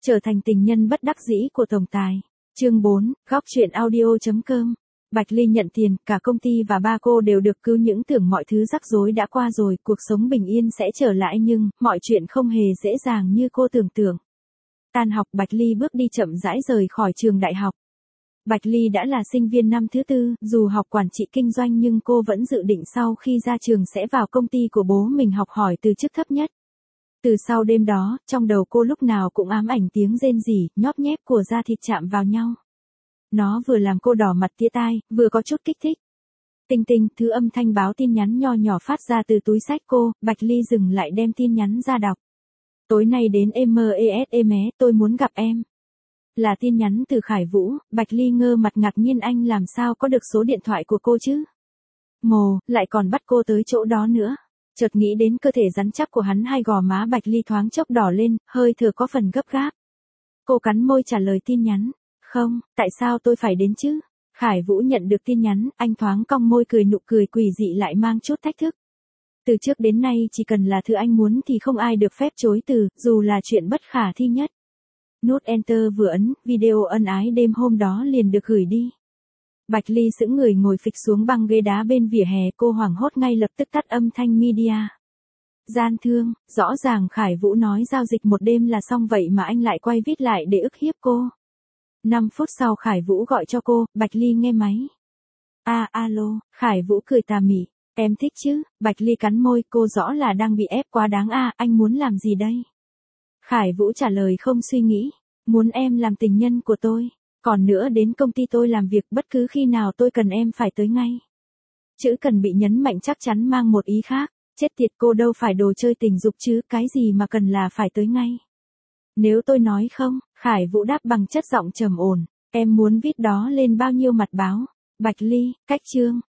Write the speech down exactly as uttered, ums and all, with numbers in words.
Trở thành tình nhân bất đắc dĩ của tổng tài. Chương bốn, góc truyện audio.com. Bạch Ly nhận tiền, cả công ty và ba cô đều được cứu, những tưởng mọi thứ rắc rối đã qua rồi, cuộc sống bình yên sẽ trở lại, nhưng mọi chuyện không hề dễ dàng như cô tưởng tượng. Tan học, Bạch Ly bước đi chậm rãi rời khỏi trường đại học. Bạch Ly đã là sinh viên năm thứ tư, dù học quản trị kinh doanh nhưng cô vẫn dự định sau khi ra trường sẽ vào công ty của bố mình học hỏi từ chức thấp nhất. Từ sau đêm đó, trong đầu cô lúc nào cũng ám ảnh tiếng rên rỉ, nhóp nhép của da thịt chạm vào nhau. Nó vừa làm cô đỏ mặt tía tai, vừa có chút kích thích. Tinh tinh, thứ âm thanh báo tin nhắn nho nhỏ phát ra từ túi xách cô. Bạch Ly dừng lại đem tin nhắn ra đọc. Tối nay đến em es em é, tôi muốn gặp em. Là tin nhắn từ Khải Vũ. Bạch Ly ngơ mặt ngạc nhiên, anh làm sao có được số điện thoại của cô chứ? Mồ, lại còn bắt cô tới chỗ đó nữa. Chợt nghĩ đến cơ thể rắn chắc của hắn, hai gò má Bạch Ly thoáng chốc đỏ lên, hơi thở có phần gấp gáp. Cô cắn môi trả lời tin nhắn. Không, tại sao tôi phải đến chứ? Khải Vũ nhận được tin nhắn, anh thoáng cong môi cười, nụ cười quỷ dị lại mang chút thách thức. Từ trước đến nay chỉ cần là thứ anh muốn thì không ai được phép chối từ, dù là chuyện bất khả thi nhất. Nút Enter vừa ấn, video ân ái đêm hôm đó liền được gửi đi. Bạch Ly sững người ngồi phịch xuống băng ghế đá bên vỉa hè, cô hoảng hốt ngay lập tức tắt âm thanh media. Gian thương, rõ ràng Khải Vũ nói giao dịch một đêm là xong, vậy mà anh lại quay vít lại để ức hiếp cô. năm phút sau Khải Vũ gọi cho cô, Bạch Ly nghe máy. À, alo, Khải Vũ cười tà mị, em thích chứ? Bạch Ly cắn môi, cô rõ là đang bị ép quá đáng à, anh muốn làm gì đây? Khải Vũ trả lời không suy nghĩ, muốn em làm tình nhân của tôi. Còn nữa, đến công ty tôi làm việc, bất cứ khi nào tôi cần em phải tới ngay. Chữ cần bị nhấn mạnh chắc chắn mang một ý khác. Chết tiệt, cô đâu phải đồ chơi tình dục chứ, cái gì mà cần là phải tới ngay. Nếu tôi nói không, Khải Vũ đáp bằng chất giọng trầm ổn, em muốn viết đó lên bao nhiêu mặt báo? Bạch Ly, cách chương.